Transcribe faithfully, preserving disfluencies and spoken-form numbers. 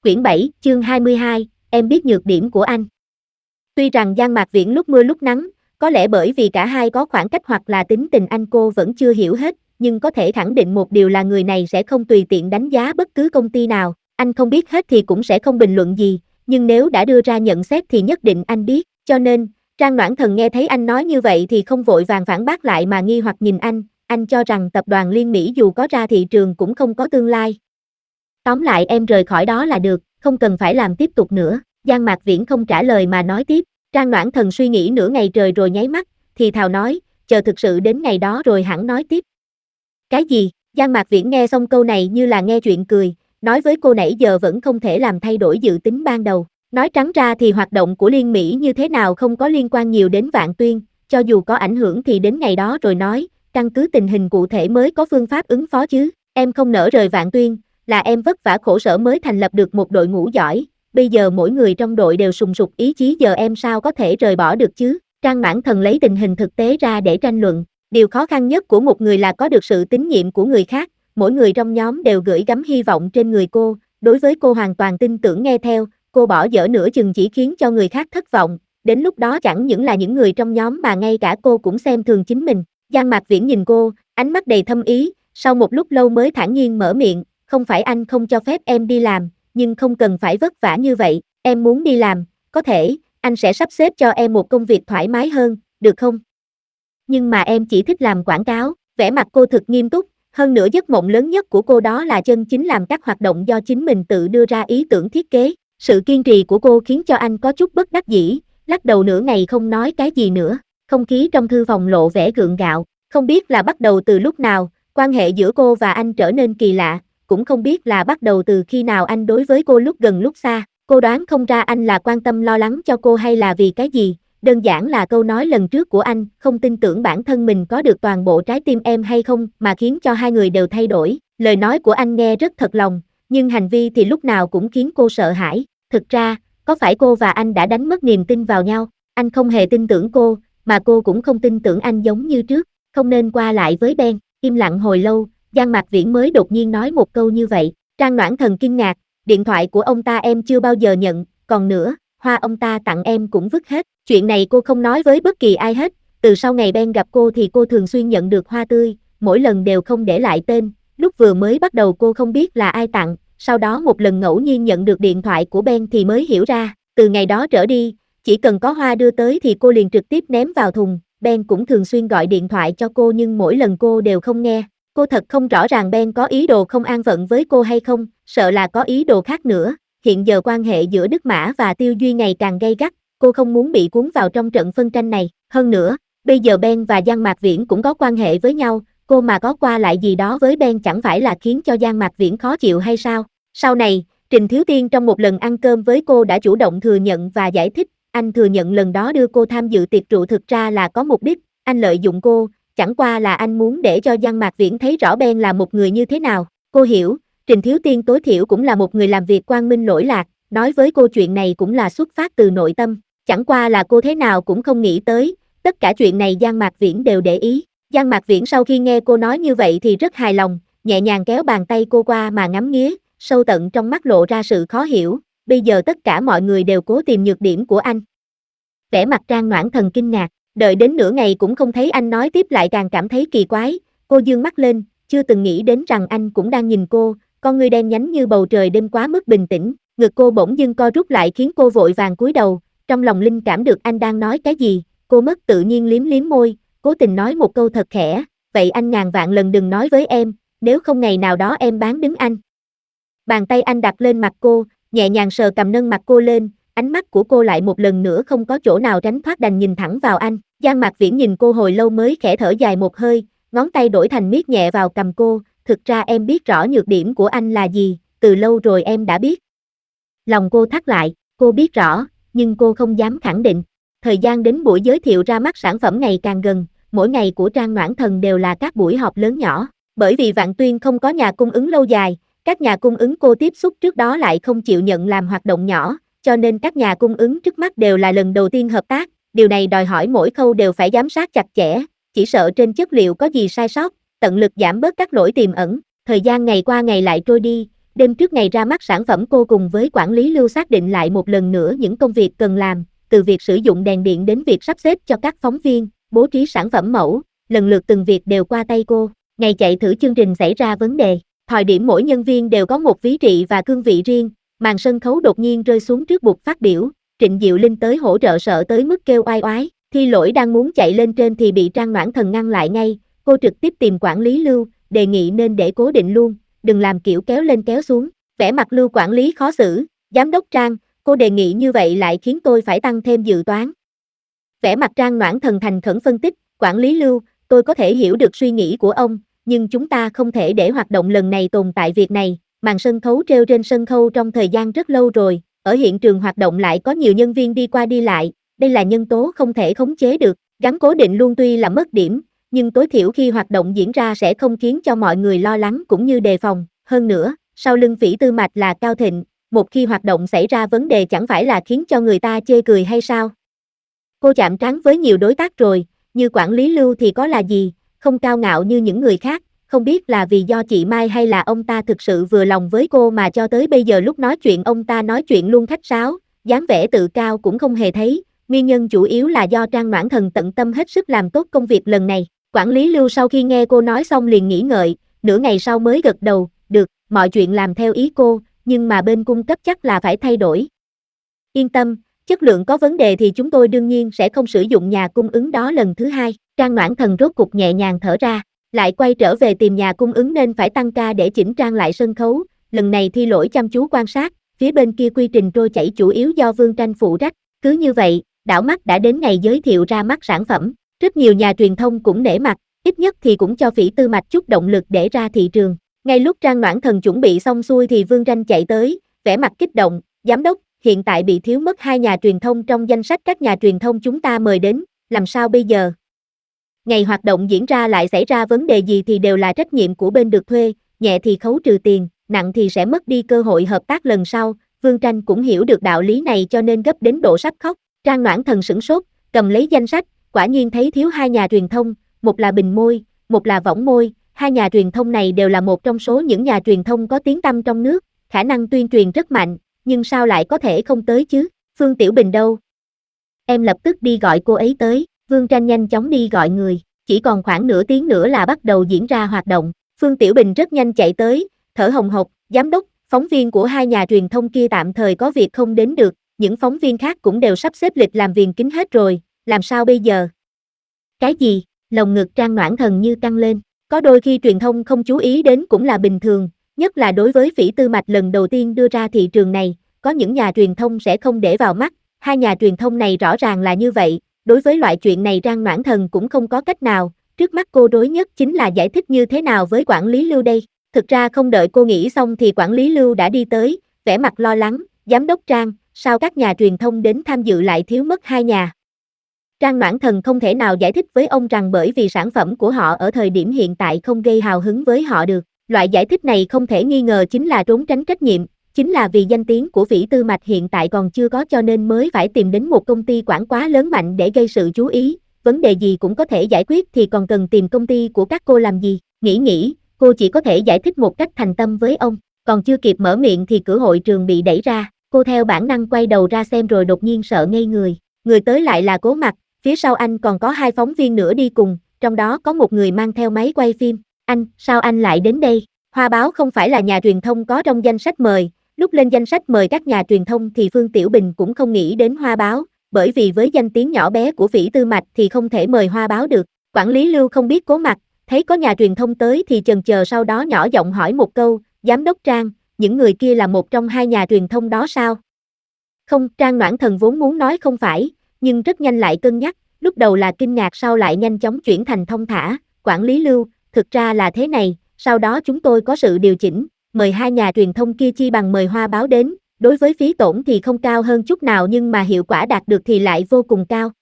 Quyển bảy, chương hai mươi hai, em biết nhược điểm của anh. Tuy rằng Giang Mạc Viễn lúc mưa lúc nắng, có lẽ bởi vì cả hai có khoảng cách hoặc là tính tình anh cô vẫn chưa hiểu hết, nhưng có thể khẳng định một điều là người này sẽ không tùy tiện đánh giá bất cứ công ty nào, anh không biết hết thì cũng sẽ không bình luận gì, nhưng nếu đã đưa ra nhận xét thì nhất định anh biết, cho nên, Trang Noãn Thần nghe thấy anh nói như vậy thì không vội vàng phản bác lại mà nghi hoặc nhìn anh, anh cho rằng tập đoàn Liên Mỹ dù có ra thị trường cũng không có tương lai. Tóm lại em rời khỏi đó là được, không cần phải làm tiếp tục nữa. Giang Mạc Viễn không trả lời mà nói tiếp. Trang Noãn Thần suy nghĩ nửa ngày trời rồi nháy mắt, thì thào nói, chờ thực sự đến ngày đó rồi hẳn nói tiếp. Cái gì? Giang Mạc Viễn nghe xong câu này như là nghe chuyện cười, nói với cô nãy giờ vẫn không thể làm thay đổi dự tính ban đầu. Nói trắng ra thì hoạt động của Liên Mỹ như thế nào không có liên quan nhiều đến Vạn Tuyên, cho dù có ảnh hưởng thì đến ngày đó rồi nói, căn cứ tình hình cụ thể mới có phương pháp ứng phó chứ. Em không nỡ rời Vạn Tuyên, là em vất vả khổ sở mới thành lập được một đội ngũ giỏi, bây giờ mỗi người trong đội đều sùng sục ý chí, giờ em sao có thể rời bỏ được chứ? Trang Noãn Thần lấy tình hình thực tế ra để tranh luận, điều khó khăn nhất của một người là có được sự tín nhiệm của người khác, mỗi người trong nhóm đều gửi gắm hy vọng trên người cô, đối với cô hoàn toàn tin tưởng nghe theo, cô bỏ dở nửa chừng chỉ khiến cho người khác thất vọng, đến lúc đó chẳng những là những người trong nhóm mà ngay cả cô cũng xem thường chính mình. Giang Mạc Viễn nhìn cô, ánh mắt đầy thâm ý, sau một lúc lâu mới thản nhiên mở miệng, không phải anh không cho phép em đi làm, nhưng không cần phải vất vả như vậy, em muốn đi làm, có thể, anh sẽ sắp xếp cho em một công việc thoải mái hơn, được không? Nhưng mà em chỉ thích làm quảng cáo, vẻ mặt cô thực nghiêm túc, hơn nữa giấc mộng lớn nhất của cô đó là chân chính làm các hoạt động do chính mình tự đưa ra ý tưởng thiết kế, sự kiên trì của cô khiến cho anh có chút bất đắc dĩ, lắc đầu nửa ngày không nói cái gì nữa, không khí trong thư phòng lộ vẻ gượng gạo, không biết là bắt đầu từ lúc nào, quan hệ giữa cô và anh trở nên kỳ lạ, cũng không biết là bắt đầu từ khi nào anh đối với cô lúc gần lúc xa, cô đoán không ra anh là quan tâm lo lắng cho cô hay là vì cái gì, đơn giản là câu nói lần trước của anh, không tin tưởng bản thân mình có được toàn bộ trái tim em hay không, mà khiến cho hai người đều thay đổi, lời nói của anh nghe rất thật lòng, nhưng hành vi thì lúc nào cũng khiến cô sợ hãi, thực ra, có phải cô và anh đã đánh mất niềm tin vào nhau, anh không hề tin tưởng cô, mà cô cũng không tin tưởng anh giống như trước, không nên qua lại với Ben, im lặng hồi lâu, Giang Mạc Viễn mới đột nhiên nói một câu như vậy, Trang Noãn Thần kinh ngạc, điện thoại của ông ta em chưa bao giờ nhận, còn nữa, hoa ông ta tặng em cũng vứt hết, chuyện này cô không nói với bất kỳ ai hết, từ sau ngày Ben gặp cô thì cô thường xuyên nhận được hoa tươi, mỗi lần đều không để lại tên, lúc vừa mới bắt đầu cô không biết là ai tặng, sau đó một lần ngẫu nhiên nhận được điện thoại của Ben thì mới hiểu ra, từ ngày đó trở đi, chỉ cần có hoa đưa tới thì cô liền trực tiếp ném vào thùng, Ben cũng thường xuyên gọi điện thoại cho cô nhưng mỗi lần cô đều không nghe. Cô thật không rõ ràng Ben có ý đồ không an phận với cô hay không, sợ là có ý đồ khác nữa. Hiện giờ quan hệ giữa Đức Mã và Tiêu Duy ngày càng gay gắt, cô không muốn bị cuốn vào trong trận phân tranh này. Hơn nữa, bây giờ Ben và Giang Mạc Viễn cũng có quan hệ với nhau, cô mà có qua lại gì đó với Ben chẳng phải là khiến cho Giang Mạc Viễn khó chịu hay sao? Sau này, Trình Thiếu Tiên trong một lần ăn cơm với cô đã chủ động thừa nhận và giải thích, anh thừa nhận lần đó đưa cô tham dự tiệc rượu thực ra là có mục đích, anh lợi dụng cô. Chẳng qua là anh muốn để cho Giang Mạc Viễn thấy rõ Ben là một người như thế nào, cô hiểu, Trình Thiếu Tiên tối thiểu cũng là một người làm việc quang minh lỗi lạc, nói với cô chuyện này cũng là xuất phát từ nội tâm, chẳng qua là cô thế nào cũng không nghĩ tới, tất cả chuyện này Giang Mạc Viễn đều để ý, Giang Mạc Viễn sau khi nghe cô nói như vậy thì rất hài lòng, nhẹ nhàng kéo bàn tay cô qua mà ngắm nghía, sâu tận trong mắt lộ ra sự khó hiểu, bây giờ tất cả mọi người đều cố tìm nhược điểm của anh. Vẻ mặt Trang Noãn Thần kinh ngạc. Đợi đến nửa ngày cũng không thấy anh nói tiếp lại càng cảm thấy kỳ quái, cô dương mắt lên, chưa từng nghĩ đến rằng anh cũng đang nhìn cô, con ngươi đen nhánh như bầu trời đêm quá mức bình tĩnh, ngực cô bỗng dưng co rút lại khiến cô vội vàng cúi đầu, trong lòng linh cảm được anh đang nói cái gì, cô mất tự nhiên liếm liếm môi, cố tình nói một câu thật khẽ, vậy anh ngàn vạn lần đừng nói với em, nếu không ngày nào đó em bán đứng anh. Bàn tay anh đặt lên mặt cô, nhẹ nhàng sờ cầm nâng mặt cô lên, ánh mắt của cô lại một lần nữa không có chỗ nào tránh thoát đành nhìn thẳng vào anh, Giang Mạc Viễn nhìn cô hồi lâu mới khẽ thở dài một hơi, ngón tay đổi thành miết nhẹ vào cầm cô, thực ra em biết rõ nhược điểm của anh là gì, từ lâu rồi em đã biết. Lòng cô thắt lại, cô biết rõ, nhưng cô không dám khẳng định, thời gian đến buổi giới thiệu ra mắt sản phẩm ngày càng gần, mỗi ngày của Trang Noãn Thần đều là các buổi họp lớn nhỏ, bởi vì Vạn Tuyên không có nhà cung ứng lâu dài, các nhà cung ứng cô tiếp xúc trước đó lại không chịu nhận làm hoạt động nhỏ, cho nên các nhà cung ứng trước mắt đều là lần đầu tiên hợp tác, điều này đòi hỏi mỗi khâu đều phải giám sát chặt chẽ, chỉ sợ trên chất liệu có gì sai sót, tận lực giảm bớt các lỗi tiềm ẩn, thời gian ngày qua ngày lại trôi đi, Đêm trước ngày ra mắt sản phẩm cô cùng với quản lý Lưu xác định lại một lần nữa những công việc cần làm, từ việc sử dụng đèn điện đến việc sắp xếp cho các phóng viên, bố trí sản phẩm mẫu, lần lượt từng việc đều qua tay cô. Ngày chạy thử chương trình xảy ra vấn đề, thời điểm mỗi nhân viên đều có một ví trị và cương vị riêng, màn sân khấu đột nhiên rơi xuống trước bục phát biểu, Trịnh Diệu Linh tới hỗ trợ sợ tới mức kêu oai oái, Thi Lỗi đang muốn chạy lên trên thì bị Trang Noãn Thần ngăn lại ngay, cô trực tiếp tìm quản lý Lưu, đề nghị nên để cố định luôn, đừng làm kiểu kéo lên kéo xuống, vẻ mặt Lưu quản lý khó xử, giám đốc Trang, cô đề nghị như vậy lại khiến tôi phải tăng thêm dự toán. Vẻ mặt Trang Noãn Thần thành khẩn phân tích, quản lý Lưu, tôi có thể hiểu được suy nghĩ của ông, nhưng chúng ta không thể để hoạt động lần này tồn tại việc này, màn sân khấu treo trên sân khấu trong thời gian rất lâu rồi, ở hiện trường hoạt động lại có nhiều nhân viên đi qua đi lại, đây là nhân tố không thể khống chế được, gắn cố định luôn tuy là mất điểm, nhưng tối thiểu khi hoạt động diễn ra sẽ không khiến cho mọi người lo lắng cũng như đề phòng, hơn nữa, sau lưng Phỉ Tư Mạch là Cao Thịnh, một khi hoạt động xảy ra vấn đề chẳng phải là khiến cho người ta chê cười hay sao? Cô chạm trán với nhiều đối tác rồi, như quản lý Lưu thì có là gì, không cao ngạo như những người khác, không biết là vì do chị Mai hay là ông ta thực sự vừa lòng với cô mà cho tới bây giờ lúc nói chuyện ông ta nói chuyện luôn khách sáo, dáng vẻ tự cao cũng không hề thấy, nguyên nhân chủ yếu là do Trang Noãn Thần tận tâm hết sức làm tốt công việc lần này. Quản lý Lưu sau khi nghe cô nói xong liền nghĩ ngợi, nửa ngày sau mới gật đầu, được, mọi chuyện làm theo ý cô, nhưng mà bên cung cấp chắc là phải thay đổi. Yên tâm, chất lượng có vấn đề thì chúng tôi đương nhiên sẽ không sử dụng nhà cung ứng đó lần thứ hai. Trang Noãn Thần rốt cục nhẹ nhàng thở ra, lại quay trở về tìm nhà cung ứng nên phải tăng ca để chỉnh trang lại sân khấu, lần này Thi Lỗi chăm chú quan sát, phía bên kia quy trình trôi chảy chủ yếu do Vương Tranh phụ trách, cứ như vậy, đảo mắt đã đến ngày giới thiệu ra mắt sản phẩm, rất nhiều nhà truyền thông cũng nể mặt, ít nhất thì cũng cho Phỉ Tư Mạch chút động lực để ra thị trường. Ngay lúc Trang Noãn Thần chuẩn bị xong xuôi thì Vương Tranh chạy tới, vẻ mặt kích động, giám đốc, hiện tại bị thiếu mất hai nhà truyền thông trong danh sách các nhà truyền thông chúng ta mời đến, làm sao bây giờ? Ngày hoạt động diễn ra lại xảy ra vấn đề gì thì đều là trách nhiệm của bên được thuê, nhẹ thì khấu trừ tiền, nặng thì sẽ mất đi cơ hội hợp tác lần sau, Vương Tranh cũng hiểu được đạo lý này cho nên gấp đến độ sắp khóc, Trang Noãn Thần sửng sốt, cầm lấy danh sách, quả nhiên thấy thiếu hai nhà truyền thông, một là Bình Môi, một là Võng Môi, hai nhà truyền thông này đều là một trong số những nhà truyền thông có tiếng tăm trong nước, khả năng tuyên truyền rất mạnh, nhưng sao lại có thể không tới chứ, Phương Tiểu Bình đâu? Em lập tức đi gọi cô ấy tới, Vương Tranh nhanh chóng đi gọi người, chỉ còn khoảng nửa tiếng nữa là bắt đầu diễn ra hoạt động, Phương Tiểu Bình rất nhanh chạy tới, thở hồng hộc, giám đốc, phóng viên của hai nhà truyền thông kia tạm thời có việc không đến được, những phóng viên khác cũng đều sắp xếp lịch làm việc kín hết rồi, làm sao bây giờ? Cái gì? Lồng ngực Trang Noãn Thần như căng lên, có đôi khi truyền thông không chú ý đến cũng là bình thường, nhất là đối với Phỉ Tư Mạch lần đầu tiên đưa ra thị trường này, có những nhà truyền thông sẽ không để vào mắt, hai nhà truyền thông này rõ ràng là như vậy, đối với loại chuyện này Trang Noãn Thần cũng không có cách nào, trước mắt cô đối nhất chính là giải thích như thế nào với quản lý Lưu đây, thực ra không đợi cô nghĩ xong thì quản lý Lưu đã đi tới, vẻ mặt lo lắng, giám đốc Trang, sao các nhà truyền thông đến tham dự lại thiếu mất hai nhà? Trang Noãn Thần không thể nào giải thích với ông rằng bởi vì sản phẩm của họ ở thời điểm hiện tại không gây hào hứng với họ được, loại giải thích này không thể nghi ngờ chính là trốn tránh trách nhiệm, chính là vì danh tiếng của Phỉ Tư Mạch hiện tại còn chưa có cho nên mới phải tìm đến một công ty quảng quá lớn mạnh để gây sự chú ý, vấn đề gì cũng có thể giải quyết thì còn cần tìm công ty của các cô làm gì, nghĩ nghĩ, cô chỉ có thể giải thích một cách thành tâm với ông, còn chưa kịp mở miệng thì cửa hội trường bị đẩy ra, cô theo bản năng quay đầu ra xem rồi đột nhiên sợ ngây người, người tới lại là Cố Mặc, phía sau anh còn có hai phóng viên nữa đi cùng, trong đó có một người mang theo máy quay phim, anh, sao anh lại đến đây? Hoa Báo không phải là nhà truyền thông có trong danh sách mời, lúc lên danh sách mời các nhà truyền thông thì Phương Tiểu Bình cũng không nghĩ đến Hoa Báo, bởi vì với danh tiếng nhỏ bé của Phỉ Tư Mạch thì không thể mời Hoa Báo được. Quản lý Lưu không biết Cố Mặc, thấy có nhà truyền thông tới thì chần chờ sau đó nhỏ giọng hỏi một câu, giám đốc Trang, những người kia là một trong hai nhà truyền thông đó sao? Không, Trang Noãn Thần vốn muốn nói không phải, nhưng rất nhanh lại cân nhắc, lúc đầu là kinh ngạc sau lại nhanh chóng chuyển thành thông thả, quản lý Lưu, thực ra là thế này, sau đó chúng tôi có sự điều chỉnh, mời hai nhà truyền thông kia chi bằng mời Hoa Báo đến, đối với phí tổn thì không cao hơn chút nào nhưng mà hiệu quả đạt được thì lại vô cùng cao.